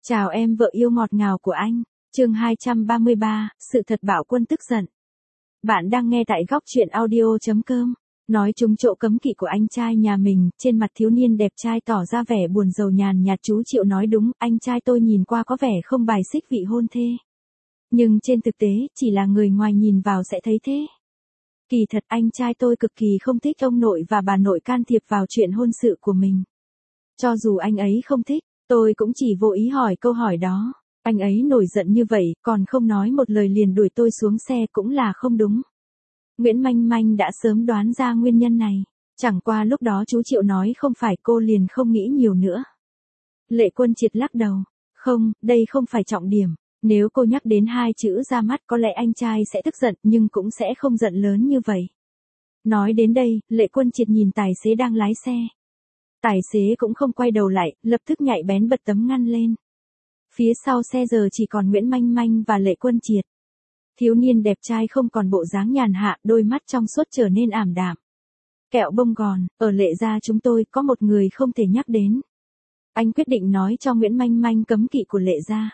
Chào em vợ yêu ngọt ngào của anh. Chương 233, sự thật bạo quân tức giận. Bạn đang nghe tại góc truyện audio.com. Nói trúng chỗ cấm kỵ của anh trai nhà mình, trên mặt thiếu niên đẹp trai tỏ ra vẻ buồn rầu nhàn nhạt. Chú Triệu nói đúng, anh trai tôi nhìn qua có vẻ không bài xích vị hôn thê. Nhưng trên thực tế, chỉ là người ngoài nhìn vào sẽ thấy thế. Kỳ thật anh trai tôi cực kỳ không thích ông nội và bà nội can thiệp vào chuyện hôn sự của mình. Cho dù anh ấy không thích, tôi cũng chỉ vô ý hỏi câu hỏi đó. Anh ấy nổi giận như vậy, còn không nói một lời liền đuổi tôi xuống xe cũng là không đúng. Nguyễn Manh Manh đã sớm đoán ra nguyên nhân này. Chẳng qua lúc đó chú Triệu nói không phải cô liền không nghĩ nhiều nữa. Lệ Quân Triệt lắc đầu. Không, đây không phải trọng điểm. Nếu cô nhắc đến hai chữ ra mắt có lẽ anh trai sẽ tức giận nhưng cũng sẽ không giận lớn như vậy. Nói đến đây, Lệ Quân Triệt nhìn tài xế đang lái xe. Tài xế cũng không quay đầu lại, lập tức nhạy bén bật tấm ngăn lên. Phía sau xe giờ chỉ còn Nguyễn Manh Manh và Lệ Quân Triệt. Thiếu niên đẹp trai không còn bộ dáng nhàn hạ, đôi mắt trong suốt trở nên ảm đạm. Kẹo bông gòn, ở Lệ gia chúng tôi có một người không thể nhắc đến. Anh quyết định nói cho Nguyễn Manh Manh cấm kỵ của Lệ gia.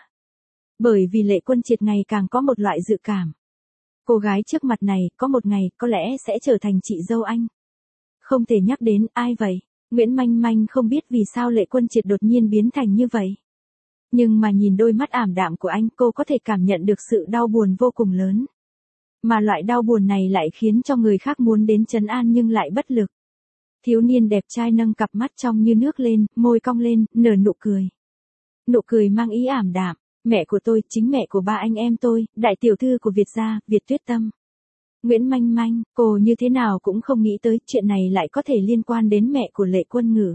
Bởi vì Lệ Quân Triệt ngày càng có một loại dự cảm. Cô gái trước mặt này có một ngày có lẽ sẽ trở thành chị dâu anh. Không thể nhắc đến, ai vậy? Nguyễn Manh Manh không biết vì sao Lệ Quân Triệt đột nhiên biến thành như vậy. Nhưng mà nhìn đôi mắt ảm đạm của anh cô có thể cảm nhận được sự đau buồn vô cùng lớn. Mà loại đau buồn này lại khiến cho người khác muốn đến trấn an nhưng lại bất lực. Thiếu niên đẹp trai nâng cặp mắt trong như nước lên, môi cong lên, nở nụ cười. Nụ cười mang ý ảm đạm. Mẹ của tôi, chính mẹ của ba anh em tôi, đại tiểu thư của Việt gia, Việt Tuyết Tâm. Nguyễn Manh Manh, cô như thế nào cũng không nghĩ tới chuyện này lại có thể liên quan đến mẹ của Lệ Quân Ngữ.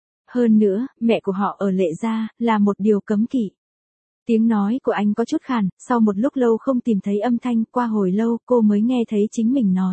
Hơn nữa, mẹ của họ ở Lệ gia, là một điều cấm kỵ. Tiếng nói của anh có chút khàn, sau một lúc lâu không tìm thấy âm thanh, qua hồi lâu cô mới nghe thấy chính mình nói.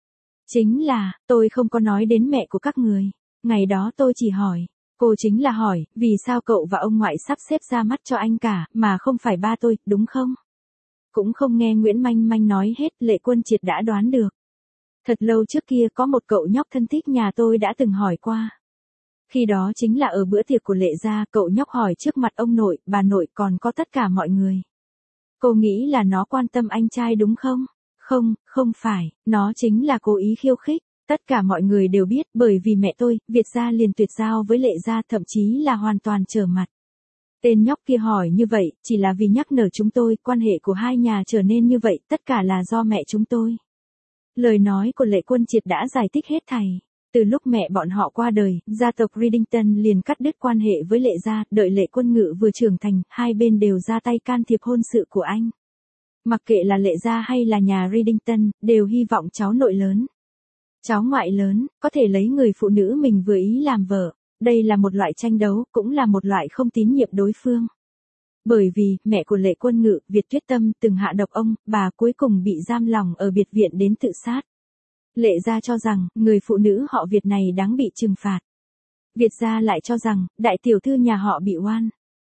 Chính là, tôi không có nói đến mẹ của các người. Ngày đó tôi chỉ hỏi. Cô chính là hỏi, vì sao cậu và ông ngoại sắp xếp ra mắt cho anh cả, mà không phải ba tôi, đúng không? Cũng không nghe Nguyễn Manh Manh nói hết, Lệ Quân Triệt đã đoán được. Thật lâu trước kia có một cậu nhóc thân thích nhà tôi đã từng hỏi qua. Khi đó chính là ở bữa tiệc của Lệ gia, cậu nhóc hỏi trước mặt ông nội, bà nội còn có tất cả mọi người. Cô nghĩ là nó quan tâm anh trai đúng không? Không, không phải, nó chính là cố ý khiêu khích. Tất cả mọi người đều biết bởi vì mẹ tôi, Việt gia liền tuyệt giao với Lệ gia thậm chí là hoàn toàn trở mặt. Tên nhóc kia hỏi như vậy, chỉ là vì nhắc nhở chúng tôi, quan hệ của hai nhà trở nên như vậy, tất cả là do mẹ chúng tôi. Lời nói của Lệ Quân Triệt đã giải thích hết thảy. Từ lúc mẹ bọn họ qua đời, gia tộc Ridington liền cắt đứt quan hệ với Lệ gia, đợi Lệ Quân Ngữ vừa trưởng thành, hai bên đều ra tay can thiệp hôn sự của anh. Mặc kệ là Lệ gia hay là nhà Ridington, đều hy vọng cháu nội lớn. Cháu ngoại lớn, có thể lấy người phụ nữ mình vừa ý làm vợ. Đây là một loại tranh đấu, cũng là một loại không tín nhiệm đối phương. Bởi vì, mẹ của Lệ Quân Ngữ, Việt Tuyết Tâm, từng hạ độc ông, bà cuối cùng bị giam lòng ở biệt viện đến tự sát. Lệ gia cho rằng, người phụ nữ họ Việt này đáng bị trừng phạt. Việt gia lại cho rằng, đại tiểu thư nhà họ bị oan.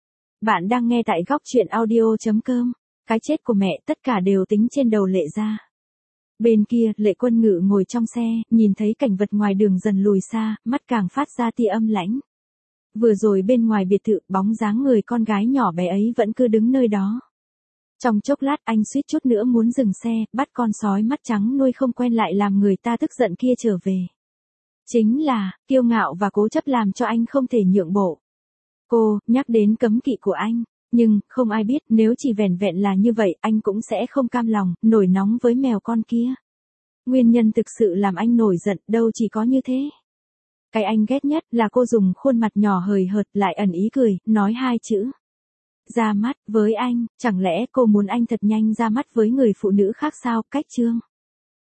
Bạn đang nghe tại góc truyện audio.com. Cái chết của mẹ tất cả đều tính trên đầu Lệ gia. Bên kia, Lệ Quân Ngữ ngồi trong xe, nhìn thấy cảnh vật ngoài đường dần lùi xa, mắt càng phát ra tia âm lãnh. Vừa rồi bên ngoài biệt thự, bóng dáng người con gái nhỏ bé ấy vẫn cứ đứng nơi đó. Trong chốc lát anh suýt chút nữa muốn dừng xe, bắt con sói mắt trắng nuôi không quen lại làm người ta tức giận kia trở về. Chính là, kiêu ngạo và cố chấp làm cho anh không thể nhượng bộ. Cô, nhắc đến cấm kỵ của anh. Nhưng, không ai biết, nếu chỉ vẻn vẹn là như vậy, anh cũng sẽ không cam lòng, nổi nóng với mèo con kia. Nguyên nhân thực sự làm anh nổi giận, đâu chỉ có như thế. Cái anh ghét nhất là cô dùng khuôn mặt nhỏ hời hợt lại ẩn ý cười, nói hai chữ. Ra mắt, với anh, chẳng lẽ cô muốn anh thật nhanh ra mắt với người phụ nữ khác sao, cách chương.